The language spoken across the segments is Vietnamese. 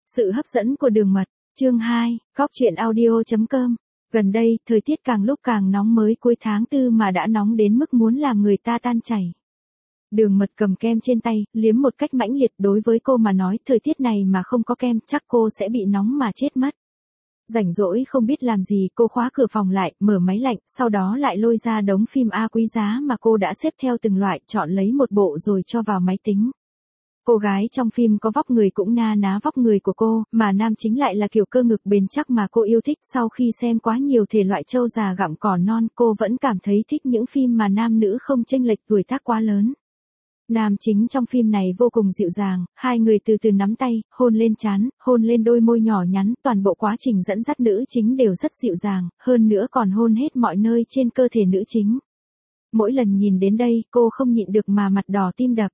Sự hấp dẫn của đường mật, chương 2, Góc truyện audio.com. Gần đây, thời tiết càng lúc càng nóng, mới cuối tháng 4 mà đã nóng đến mức muốn làm người ta tan chảy. Đường mật cầm kem trên tay, liếm một cách mãnh liệt. Đối với cô mà nói, thời tiết này mà không có kem, chắc cô sẽ bị nóng mà chết mất. Rảnh rỗi không biết làm gì, cô khóa cửa phòng lại, mở máy lạnh, sau đó lại lôi ra đống phim A quý giá mà cô đã xếp theo từng loại, chọn lấy một bộ rồi cho vào máy tính. Cô gái trong phim có vóc người cũng na ná vóc người của cô, mà nam chính lại là kiểu cơ ngực bền chắc mà cô yêu thích. Sau khi xem quá nhiều thể loại trâu già gặm cỏ non, cô vẫn cảm thấy thích những phim mà nam nữ không chênh lệch tuổi tác quá lớn. Nam chính trong phim này vô cùng dịu dàng, hai người từ từ nắm tay, hôn lên trán, hôn lên đôi môi nhỏ nhắn, toàn bộ quá trình dẫn dắt nữ chính đều rất dịu dàng, hơn nữa còn hôn hết mọi nơi trên cơ thể nữ chính. Mỗi lần nhìn đến đây, cô không nhịn được mà mặt đỏ tim đập.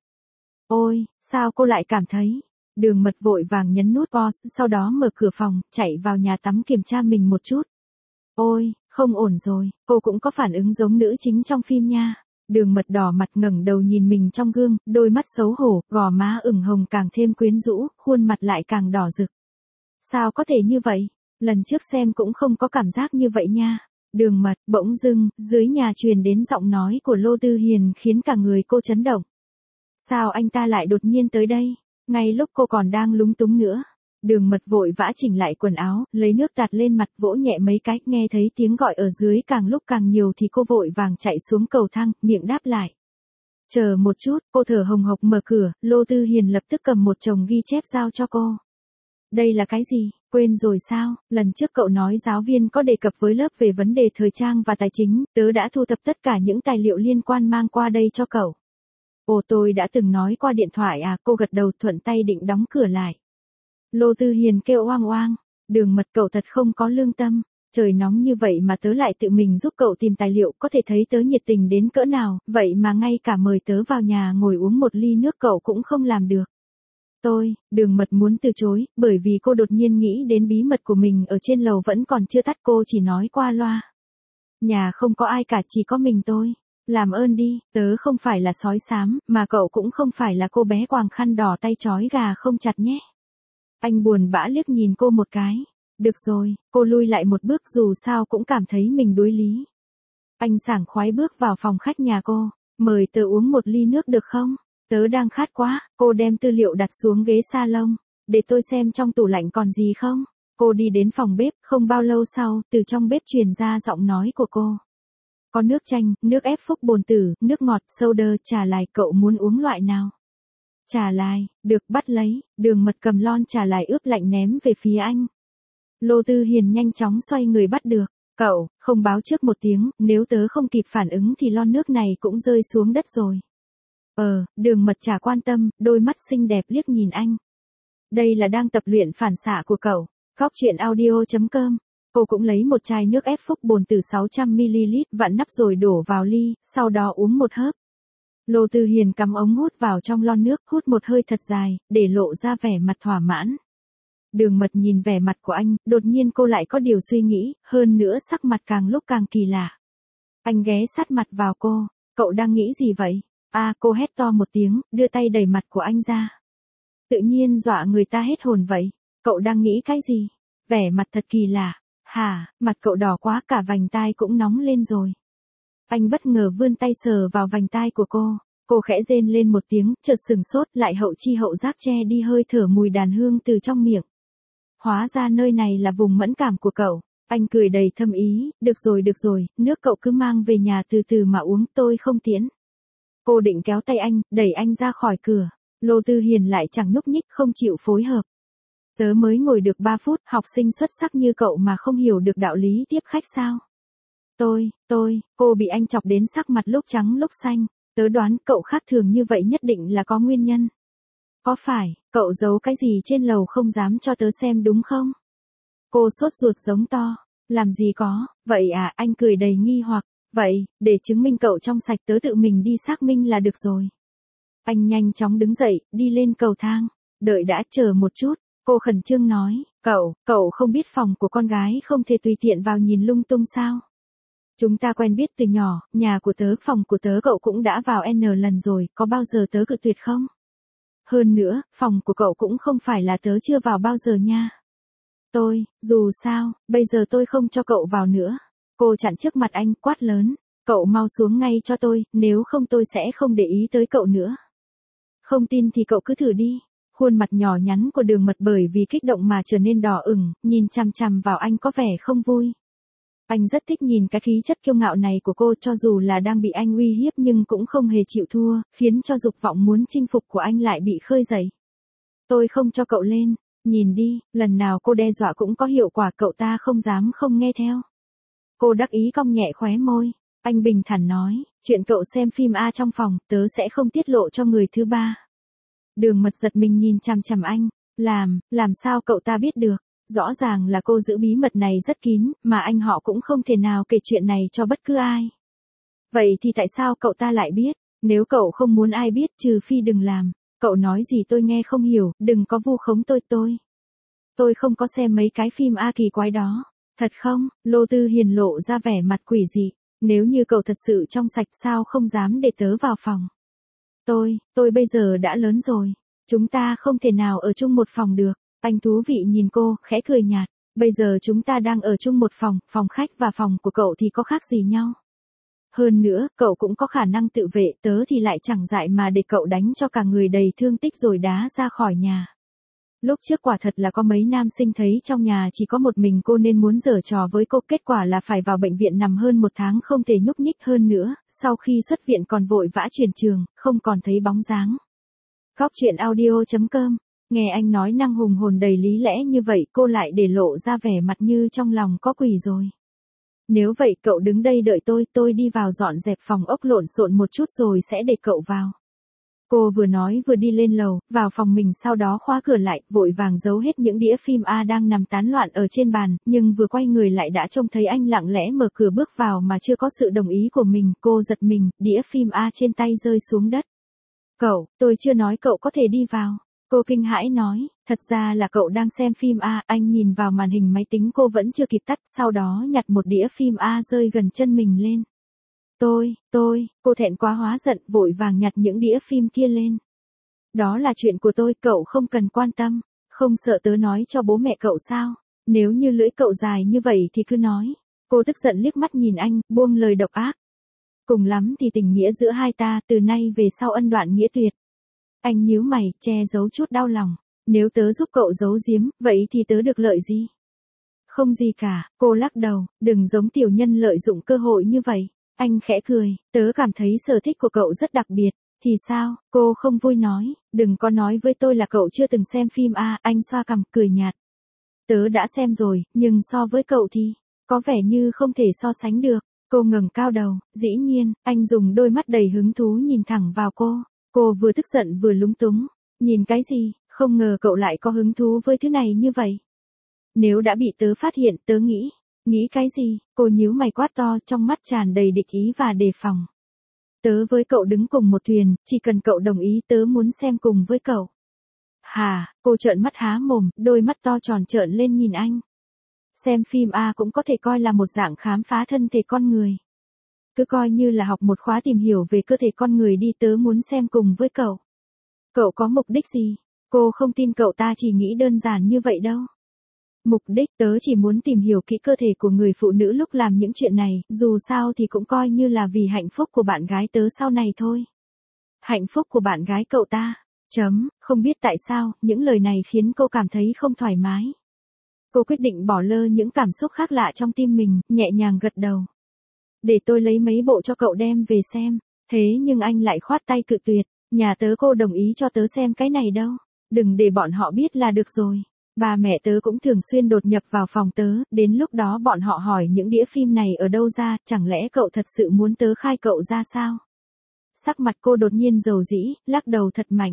Ôi, sao cô lại cảm thấy? Đường mật vội vàng nhấn nút pause, sau đó mở cửa phòng, chạy vào nhà tắm kiểm tra mình một chút. Ôi, không ổn rồi, cô cũng có phản ứng giống nữ chính trong phim nha. Đường mật đỏ mặt ngẩng đầu nhìn mình trong gương, đôi mắt xấu hổ, gò má ửng hồng càng thêm quyến rũ, khuôn mặt lại càng đỏ rực. Sao có thể như vậy? Lần trước xem cũng không có cảm giác như vậy nha. Đường mật, bỗng dưng, dưới nhà truyền đến giọng nói của Lô Tư Hiền khiến cả người cô chấn động. Sao anh ta lại đột nhiên tới đây? Ngay lúc cô còn đang lúng túng nữa. Đường mật vội vã chỉnh lại quần áo, lấy nước tạt lên mặt, vỗ nhẹ mấy cái, nghe thấy tiếng gọi ở dưới càng lúc càng nhiều thì cô vội vàng chạy xuống cầu thang, miệng đáp lại. Chờ một chút, cô thở hồng hộc mở cửa, Lô Tư Hiền lập tức cầm một chồng ghi chép giao cho cô. Đây là cái gì? Quên rồi sao? Lần trước cậu nói giáo viên có đề cập với lớp về vấn đề thời trang và tài chính, tớ đã thu thập tất cả những tài liệu liên quan mang qua đây cho cậu. Ồ, tôi đã từng nói qua điện thoại à? Cô gật đầu, thuận tay định đóng cửa lại. Lô Tư Hiền kêu oang oang, đường mật, cậu thật không có lương tâm, trời nóng như vậy mà tớ lại tự mình giúp cậu tìm tài liệu, có thể thấy tớ nhiệt tình đến cỡ nào, vậy mà ngay cả mời tớ vào nhà ngồi uống một ly nước cậu cũng không làm được. Đường mật muốn từ chối, bởi vì cô đột nhiên nghĩ đến bí mật của mình ở trên lầu vẫn còn chưa tắt, cô chỉ nói qua loa. Nhà không có ai cả, chỉ có mình tôi. Làm ơn đi, tớ không phải là sói xám, mà cậu cũng không phải là cô bé quàng khăn đỏ tay trói gà không chặt nhé. Anh buồn bã liếc nhìn cô một cái. Được rồi, cô lui lại một bước, dù sao cũng cảm thấy mình đối lý. Anh sảng khoái bước vào phòng khách nhà cô. Mời tớ uống một ly nước được không? Tớ đang khát quá. Cô đem tư liệu đặt xuống ghế salon. Để tôi xem trong tủ lạnh còn gì không? Cô đi đến phòng bếp, không bao lâu sau, từ trong bếp truyền ra giọng nói của cô. Có nước chanh, nước ép Phúc Bồn Tử, nước ngọt, soda, trà lài, cậu muốn uống loại nào? Trà lài, được, bắt lấy. Đường mật cầm lon trà lài ướp lạnh ném về phía anh. Lô Tư Hiền nhanh chóng xoay người bắt được. Cậu, không báo trước một tiếng, nếu tớ không kịp phản ứng thì lon nước này cũng rơi xuống đất rồi. Đường mật chả quan tâm, đôi mắt xinh đẹp liếc nhìn anh. Đây là đang tập luyện phản xạ của cậu. Góc truyện audio.com. Cô cũng lấy một chai nước ép Phúc Bồn Tử 600ml, vặn nắp rồi đổ vào ly, sau đó uống một hớp. Lô Tư Hiền cắm ống hút vào trong lon nước, hút một hơi thật dài, để lộ ra vẻ mặt thỏa mãn. Đường mật nhìn vẻ mặt của anh, đột nhiên cô lại có điều suy nghĩ, hơn nữa sắc mặt càng lúc càng kỳ lạ. Anh ghé sát mặt vào cô, cậu đang nghĩ gì vậy? Cô hét to một tiếng, đưa tay đẩy mặt của anh ra. Tự nhiên dọa người ta hết hồn vậy, cậu đang nghĩ cái gì? Vẻ mặt thật kỳ lạ. Hả, mặt cậu đỏ quá, cả vành tai cũng nóng lên rồi. Anh bất ngờ vươn tay sờ vào vành tai của cô khẽ rên lên một tiếng, chợt sừng sốt, lại hậu chi hậu giác che đi hơi thở mùi đàn hương từ trong miệng. Hóa ra nơi này là vùng mẫn cảm của cậu. Anh cười đầy thâm ý, được rồi, nước cậu cứ mang về nhà từ từ mà uống, tôi không tiễn. Cô định kéo tay anh, đẩy anh ra khỏi cửa. Lô Tư Hiền lại chẳng nhúc nhích, không chịu phối hợp. Tớ mới ngồi được 3 phút, học sinh xuất sắc như cậu mà không hiểu được đạo lý tiếp khách sao? Cô bị anh chọc đến sắc mặt lúc trắng lúc xanh. Tớ đoán cậu khác thường như vậy nhất định là có nguyên nhân. Có phải, cậu giấu cái gì trên lầu không dám cho tớ xem đúng không? Cô sốt ruột giống to. Làm gì có, vậy à? Anh cười đầy nghi hoặc. Vậy, để chứng minh cậu trong sạch, tớ tự mình đi xác minh là được rồi. Anh nhanh chóng đứng dậy, đi lên cầu thang. Đợi đã, chờ một chút. Cô khẩn trương nói, cậu không biết phòng của con gái không thể tùy tiện vào nhìn lung tung sao? Chúng ta quen biết từ nhỏ, nhà của tớ, phòng của tớ cậu cũng đã vào N lần rồi, có bao giờ tớ cự tuyệt không? Hơn nữa, phòng của cậu cũng không phải là tớ chưa vào bao giờ nha. Dù sao, bây giờ tôi không cho cậu vào nữa. Cô chặn trước mặt anh, quát lớn. Cậu mau xuống ngay cho tôi, nếu không tôi sẽ không để ý tới cậu nữa. Không tin thì cậu cứ thử đi. Khuôn mặt nhỏ nhắn của Đường Mật bởi vì kích động mà trở nên đỏ ửng, nhìn chằm chằm vào anh có vẻ không vui. Anh rất thích nhìn cái khí chất kiêu ngạo này của cô, cho dù là đang bị anh uy hiếp nhưng cũng không hề chịu thua, khiến cho dục vọng muốn chinh phục của anh lại bị khơi dậy. Tôi không cho cậu lên, nhìn đi, lần nào cô đe dọa cũng có hiệu quả, cậu ta không dám không nghe theo. Cô đắc ý cong nhẹ khóe môi, anh bình thản nói, chuyện cậu xem phim A trong phòng, tớ sẽ không tiết lộ cho người thứ ba. Đường Mật giật mình nhìn chằm chằm anh, làm sao cậu ta biết được? Rõ ràng là cô giữ bí mật này rất kín, mà anh họ cũng không thể nào kể chuyện này cho bất cứ ai. Vậy thì tại sao cậu ta lại biết? Nếu cậu không muốn ai biết, trừ phi đừng làm. Cậu nói gì tôi nghe không hiểu, đừng có vu khống tôi. Tôi không có xem mấy cái phim A kỳ quái đó. Thật không? Lô Tư Hiền lộ ra vẻ mặt quỷ dị. Nếu như cậu thật sự trong sạch sao không dám để tớ vào phòng. Tôi bây giờ đã lớn rồi. Chúng ta không thể nào ở chung một phòng được. Anh thú vị nhìn cô, khẽ cười nhạt. Bây giờ chúng ta đang ở chung một phòng, phòng khách và phòng của cậu thì có khác gì nhau. Hơn nữa, cậu cũng có khả năng tự vệ, tớ thì lại chẳng dại mà để cậu đánh cho cả người đầy thương tích rồi đá ra khỏi nhà. Lúc trước quả thật là có mấy nam sinh thấy trong nhà chỉ có một mình cô nên muốn giở trò với cô, kết quả là phải vào bệnh viện nằm hơn 1 tháng không thể nhúc nhích, hơn nữa, sau khi xuất viện còn vội vã chuyển trường, không còn thấy bóng dáng. Góc truyện audio.com. Nghe anh nói năng hùng hồn đầy lý lẽ như vậy, cô lại để lộ ra vẻ mặt như trong lòng có quỷ rồi. Nếu vậy cậu đứng đây đợi tôi đi vào dọn dẹp phòng ốc lộn xộn một chút rồi sẽ để cậu vào. Cô vừa nói vừa đi lên lầu, vào phòng mình, sau đó khóa cửa lại, vội vàng giấu hết những đĩa phim A đang nằm tán loạn ở trên bàn, nhưng vừa quay người lại đã trông thấy anh lặng lẽ mở cửa bước vào mà chưa có sự đồng ý của mình. Cô giật mình, đĩa phim A trên tay rơi xuống đất. Tôi chưa nói cậu có thể đi vào. Cô kinh hãi nói, thật ra là cậu đang xem phim A. Anh nhìn vào màn hình máy tính cô vẫn chưa kịp tắt, sau đó nhặt một đĩa phim A rơi gần chân mình lên. Cô thẹn quá hóa giận, vội vàng nhặt những đĩa phim kia lên. Đó là chuyện của tôi, cậu không cần quan tâm. Không sợ tớ nói cho bố mẹ cậu sao? Nếu như lưỡi cậu dài như vậy thì cứ nói. Cô tức giận liếc mắt nhìn anh, buông lời độc ác. Cùng lắm thì tình nghĩa giữa hai ta, từ nay về sau ân đoạn nghĩa tuyệt. Anh nhíu mày, che giấu chút đau lòng. Nếu tớ giúp cậu giấu giếm, vậy thì tớ được lợi gì? Không gì cả, cô lắc đầu, đừng giống tiểu nhân lợi dụng cơ hội như vậy. Anh khẽ cười, tớ cảm thấy sở thích của cậu rất đặc biệt. Thì sao? Cô không vui nói, đừng có nói với tôi là cậu chưa từng xem phim A. Anh xoa cằm, cười nhạt. Tớ đã xem rồi, nhưng so với cậu thì, có vẻ như không thể so sánh được. Cô ngẩng cao đầu, dĩ nhiên, anh dùng đôi mắt đầy hứng thú nhìn thẳng vào cô. Cô vừa tức giận vừa lúng túng. Nhìn cái gì, không ngờ cậu lại có hứng thú với thứ này như vậy. Nếu đã bị tớ phát hiện, tớ nghĩ cái gì? Cô nhíu mày quát to, trong mắt tràn đầy địch ý và đề phòng. Tớ với cậu đứng cùng một thuyền, chỉ cần cậu đồng ý tớ muốn xem cùng với cậu. Hà, cô trợn mắt há mồm, đôi mắt to tròn trợn lên nhìn anh. Xem phim A cũng có thể coi là một dạng khám phá thân thể con người. Cứ coi như là học một khóa tìm hiểu về cơ thể con người đi, tớ muốn xem cùng với cậu. Cậu có mục đích gì? Cô không tin cậu ta chỉ nghĩ đơn giản như vậy đâu. Mục đích, tớ chỉ muốn tìm hiểu kỹ cơ thể của người phụ nữ lúc làm những chuyện này, dù sao thì cũng coi như là vì hạnh phúc của bạn gái tớ sau này thôi. Hạnh phúc của bạn gái cậu ta. Không biết tại sao, những lời này khiến cô cảm thấy không thoải mái. Cô quyết định bỏ lơ những cảm xúc khác lạ trong tim mình, nhẹ nhàng gật đầu. Để tôi lấy mấy bộ cho cậu đem về xem. Thế nhưng anh lại khoát tay cự tuyệt. Nhà tớ cô đồng ý cho tớ xem cái này đâu. Đừng để bọn họ biết là được rồi. Ba mẹ tớ cũng thường xuyên đột nhập vào phòng tớ, đến lúc đó bọn họ hỏi những đĩa phim này ở đâu ra, chẳng lẽ cậu thật sự muốn tớ khai cậu ra sao? Sắc mặt cô đột nhiên dầu dĩ, lắc đầu thật mạnh.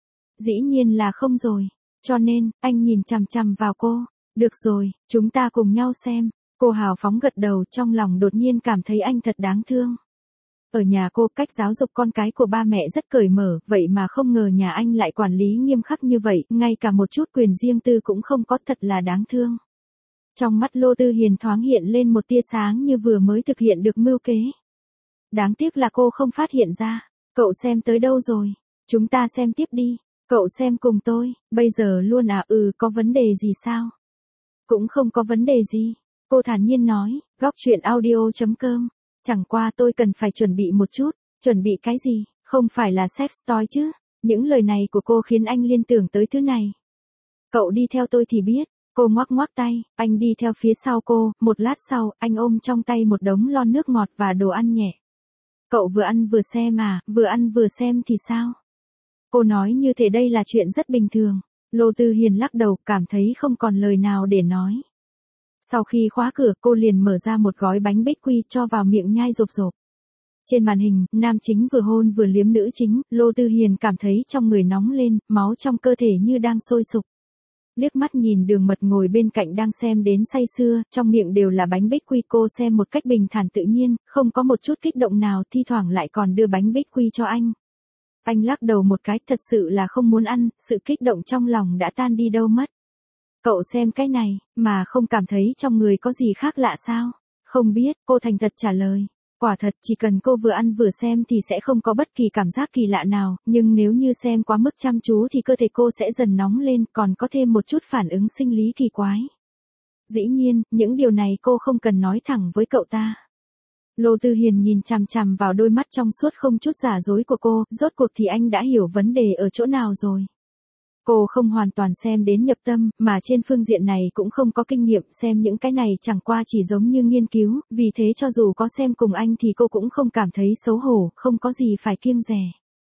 Dĩ nhiên là không rồi. Cho nên, anh nhìn chằm chằm vào cô. Được rồi, chúng ta cùng nhau xem. Cô hào phóng gật đầu, trong lòng đột nhiên cảm thấy anh thật đáng thương. Ở nhà cô, cách giáo dục con cái của ba mẹ rất cởi mở, vậy mà không ngờ nhà anh lại quản lý nghiêm khắc như vậy, ngay cả một chút quyền riêng tư cũng không có, thật là đáng thương. Trong mắt Lô Tư Hiền thoáng hiện lên một tia sáng như vừa mới thực hiện được mưu kế. Đáng tiếc là cô không phát hiện ra. Cậu xem tới đâu rồi? Chúng ta xem tiếp đi. Cậu xem cùng tôi, bây giờ luôn à? Có vấn đề gì sao? Cũng không có vấn đề gì. Cô thản nhiên nói, góc chuyện audio.com. Chẳng qua tôi cần phải chuẩn bị một chút. Chuẩn bị cái gì? Không phải là sex toy chứ? Những lời này của cô khiến anh liên tưởng tới thứ này. Cậu đi theo tôi thì biết. Cô ngoắc ngoắc tay, anh đi theo phía sau cô, một lát sau, anh ôm trong tay một đống lon nước ngọt và đồ ăn nhẹ. Cậu vừa ăn vừa xem à? Vừa ăn vừa xem thì sao? Cô nói như thế đây là chuyện rất bình thường. Lô Tư Hiền lắc đầu, cảm thấy không còn lời nào để nói. Sau khi khóa cửa, cô liền mở ra một gói bánh bích quy cho vào miệng nhai rộp rộp. Trên màn hình, nam chính vừa hôn vừa liếm nữ chính, Lô Tư Hiền cảm thấy trong người nóng lên, máu trong cơ thể như đang sôi sục. Liếc mắt nhìn Đường Mật ngồi bên cạnh đang xem đến say sưa, trong miệng đều là bánh bích quy, cô xem một cách bình thản tự nhiên, không có một chút kích động nào, thi thoảng lại còn đưa bánh bích quy cho anh. Anh lắc đầu một cái, thật sự là không muốn ăn, sự kích động trong lòng đã tan đi đâu mất. Cậu xem cái này, mà không cảm thấy trong người có gì khác lạ sao? Không biết, cô thành thật trả lời. Quả thật chỉ cần cô vừa ăn vừa xem thì sẽ không có bất kỳ cảm giác kỳ lạ nào, nhưng nếu như xem quá mức chăm chú thì cơ thể cô sẽ dần nóng lên, còn có thêm một chút phản ứng sinh lý kỳ quái. Dĩ nhiên, những điều này cô không cần nói thẳng với cậu ta. Lô Tư Hiền nhìn chằm chằm vào đôi mắt trong suốt không chút giả dối của cô, rốt cuộc thì anh đã hiểu vấn đề ở chỗ nào rồi. Cô không hoàn toàn xem đến nhập tâm, mà trên phương diện này cũng không có kinh nghiệm, xem những cái này chẳng qua chỉ giống như nghiên cứu, vì thế cho dù có xem cùng anh thì cô cũng không cảm thấy xấu hổ, không có gì phải kiêng dè.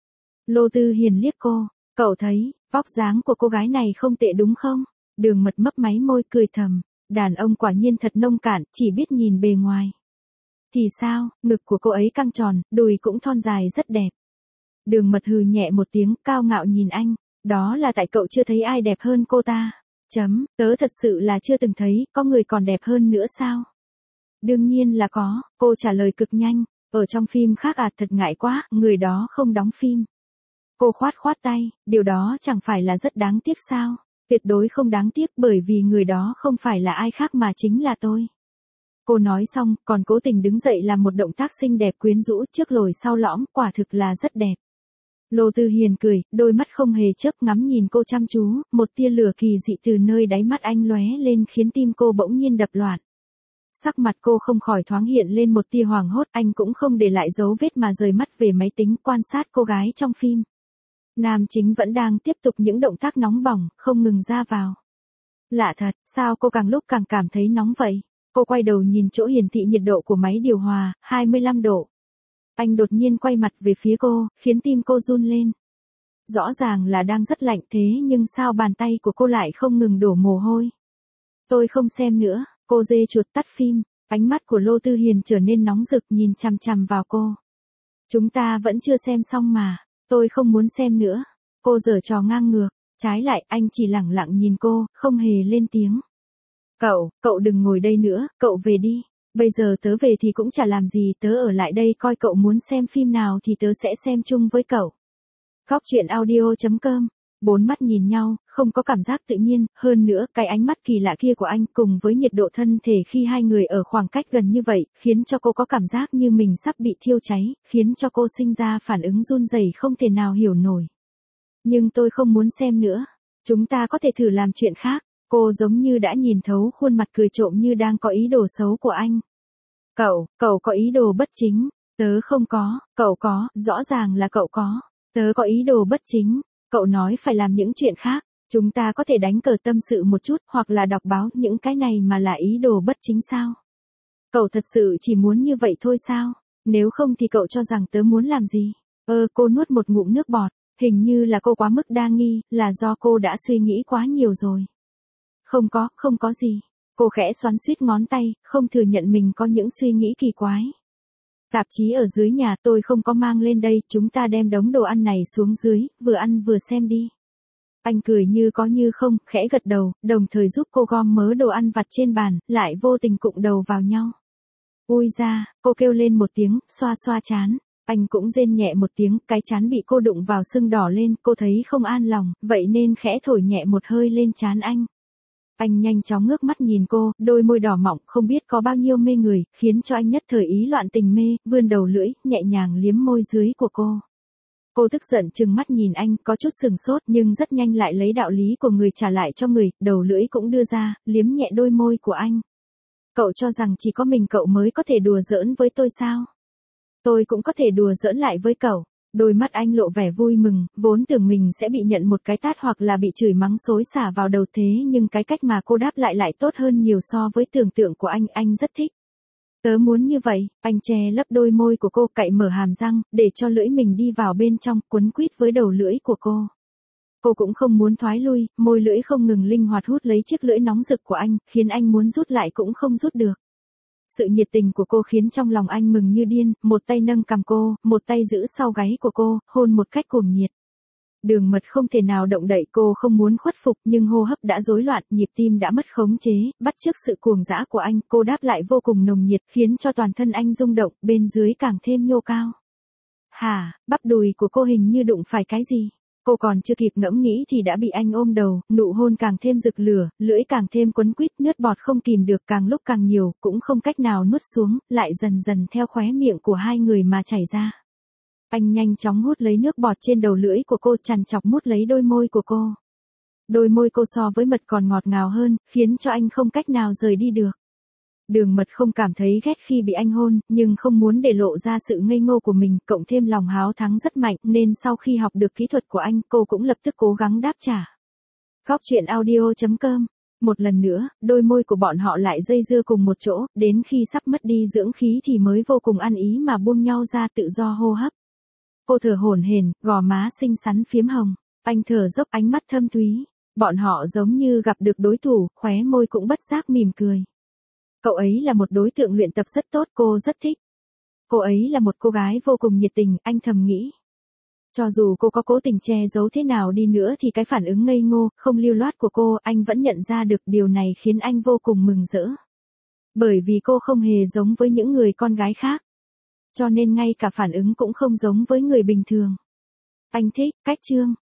Lô Tư Hiền liếc cô, cậu thấy, vóc dáng của cô gái này không tệ đúng không? Đường Mật mấp máy môi cười thầm, đàn ông quả nhiên thật nông cạn, chỉ biết nhìn bề ngoài. Thì sao, ngực của cô ấy căng tròn, đùi cũng thon dài rất đẹp. Đường Mật hừ nhẹ một tiếng, cao ngạo nhìn anh. Đó là tại cậu chưa thấy ai đẹp hơn cô ta. Tớ thật sự là chưa từng thấy, có người còn đẹp hơn nữa sao? Đương nhiên là có, cô trả lời cực nhanh. Ở trong phim khác à, thật ngại quá, người đó không đóng phim. Cô khoát khoát tay, điều đó chẳng phải là rất đáng tiếc sao? Tuyệt đối không đáng tiếc, bởi vì người đó không phải là ai khác mà chính là tôi. Cô nói xong, còn cố tình đứng dậy làm một động tác xinh đẹp quyến rũ, trước lồi sau lõm, quả thực là rất đẹp. Lô Tư Hiền cười, đôi mắt không hề chớp ngắm nhìn cô chăm chú, một tia lửa kỳ dị từ nơi đáy mắt anh lóe lên khiến tim cô bỗng nhiên đập loạn. Sắc mặt cô không khỏi thoáng hiện lên một tia hoảng hốt, anh cũng không để lại dấu vết mà rời mắt về máy tính quan sát cô gái trong phim. Nam chính vẫn đang tiếp tục những động tác nóng bỏng, không ngừng ra vào. Lạ thật, sao cô càng lúc càng cảm thấy nóng vậy? Cô quay đầu nhìn chỗ hiển thị nhiệt độ của máy điều hòa, 25 độ. Anh đột nhiên quay mặt về phía cô, khiến tim cô run lên. Rõ ràng là đang rất lạnh thế nhưng sao bàn tay của cô lại không ngừng đổ mồ hôi. Tôi không xem nữa, cô dê chuột tắt phim, ánh mắt của Lô Tư Hiền trở nên nóng rực nhìn chằm chằm vào cô. Chúng ta vẫn chưa xem xong mà, tôi không muốn xem nữa. Cô giở trò ngang ngược, trái lại anh chỉ lẳng lặng nhìn cô, không hề lên tiếng. Cậu đừng ngồi đây nữa, cậu về đi. Bây giờ tớ về thì cũng chả làm gì, tớ ở lại đây coi cậu muốn xem phim nào thì tớ sẽ xem chung với cậu. Góc chuyện audio.com. Bốn mắt nhìn nhau, không có cảm giác tự nhiên, hơn nữa cái ánh mắt kỳ lạ kia của anh cùng với nhiệt độ thân thể khi hai người ở khoảng cách gần như vậy, khiến cho cô có cảm giác như mình sắp bị thiêu cháy, khiến cho cô sinh ra phản ứng run rẩy không thể nào hiểu nổi. Nhưng tôi không muốn xem nữa, chúng ta có thể thử làm chuyện khác. Cô giống như đã nhìn thấu khuôn mặt cười trộm như đang có ý đồ xấu của anh. Cậu có ý đồ bất chính. Tớ không có, cậu có, rõ ràng là cậu có. Tớ có ý đồ bất chính. Cậu nói phải làm những chuyện khác. Chúng ta có thể đánh cờ tâm sự một chút hoặc là đọc báo, những cái này mà là ý đồ bất chính sao? Cậu thật sự chỉ muốn như vậy thôi sao? Nếu không thì cậu cho rằng tớ muốn làm gì? Cô nuốt một ngụm nước bọt. Hình như là cô quá mức đa nghi, là do cô đã suy nghĩ quá nhiều rồi. Không có gì. Cô khẽ xoắn xuýt ngón tay, không thừa nhận mình có những suy nghĩ kỳ quái. Tạp chí ở dưới nhà tôi không có mang lên đây, chúng ta đem đống đồ ăn này xuống dưới, vừa ăn vừa xem đi. Anh cười như có như không, khẽ gật đầu, đồng thời giúp cô gom mớ đồ ăn vặt trên bàn, lại vô tình cụng đầu vào nhau. Ui da, cô kêu lên một tiếng, xoa xoa trán. Anh cũng rên nhẹ một tiếng, cái trán bị cô đụng vào sưng đỏ lên, cô thấy không an lòng, vậy nên khẽ thổi nhẹ một hơi lên trán anh. Anh nhanh chóng ngước mắt nhìn cô, đôi môi đỏ mọng không biết có bao nhiêu mê người, khiến cho anh nhất thời ý loạn tình mê, vươn đầu lưỡi, nhẹ nhàng liếm môi dưới của cô. Cô tức giận trừng mắt nhìn anh, có chút sừng sốt nhưng rất nhanh lại lấy đạo lý của người trả lại cho người, đầu lưỡi cũng đưa ra, liếm nhẹ đôi môi của anh. Cậu cho rằng chỉ có mình cậu mới có thể đùa giỡn với tôi sao? Tôi cũng có thể đùa giỡn lại với cậu. Đôi mắt anh lộ vẻ vui mừng, vốn tưởng mình sẽ bị nhận một cái tát hoặc là bị chửi mắng xối xả vào đầu thế nhưng cái cách mà cô đáp lại tốt hơn nhiều so với tưởng tượng của anh rất thích. Tớ muốn như vậy, anh che lấp đôi môi của cô, cạy mở hàm răng, để cho lưỡi mình đi vào bên trong, quấn quýt với đầu lưỡi của cô. Cô cũng không muốn thoái lui, môi lưỡi không ngừng linh hoạt hút lấy chiếc lưỡi nóng rực của anh, khiến anh muốn rút lại cũng không rút được. Sự nhiệt tình của cô khiến trong lòng anh mừng như điên, một tay nâng cằm cô, một tay giữ sau gáy của cô, hôn một cách cuồng nhiệt. Đường Mật không thể nào động đậy, cô không muốn khuất phục nhưng hô hấp đã rối loạn, nhịp tim đã mất khống chế, bắt chước sự cuồng dã của anh, cô đáp lại vô cùng nồng nhiệt, khiến cho toàn thân anh rung động, bên dưới càng thêm nhô cao. Hả, bắp đùi của cô hình như đụng phải cái gì? Cô còn chưa kịp ngẫm nghĩ thì đã bị anh ôm đầu, nụ hôn càng thêm rực lửa, lưỡi càng thêm quấn quýt, nước bọt không kìm được càng lúc càng nhiều, cũng không cách nào nuốt xuống, lại dần dần theo khóe miệng của hai người mà chảy ra. Anh nhanh chóng hút lấy nước bọt trên đầu lưỡi của cô, chằn chọc mút lấy đôi môi của cô. Đôi môi cô so với mật còn ngọt ngào hơn, khiến cho anh không cách nào rời đi được. Đường Mật không cảm thấy ghét khi bị anh hôn, nhưng không muốn để lộ ra sự ngây ngô của mình, cộng thêm lòng háo thắng rất mạnh, nên sau khi học được kỹ thuật của anh, cô cũng lập tức cố gắng đáp trả. Góc truyện audio.com. Một lần nữa, đôi môi của bọn họ lại dây dưa cùng một chỗ, đến khi sắp mất đi dưỡng khí thì mới vô cùng ăn ý mà buông nhau ra tự do hô hấp. Cô thở hổn hển, gò má xinh xắn phiếm hồng. Anh thở dốc, ánh mắt thâm thúy. Bọn họ giống như gặp được đối thủ, khóe môi cũng bất giác mỉm cười. Cậu ấy là một đối tượng luyện tập rất tốt, cô rất thích. Cô ấy là một cô gái vô cùng nhiệt tình, anh thầm nghĩ. Cho dù cô có cố tình che giấu thế nào đi nữa thì cái phản ứng ngây ngô, không lưu loát của cô, anh vẫn nhận ra được, điều này khiến anh vô cùng mừng rỡ. Bởi vì cô không hề giống với những người con gái khác. Cho nên ngay cả phản ứng cũng không giống với người bình thường. Anh thích cách chương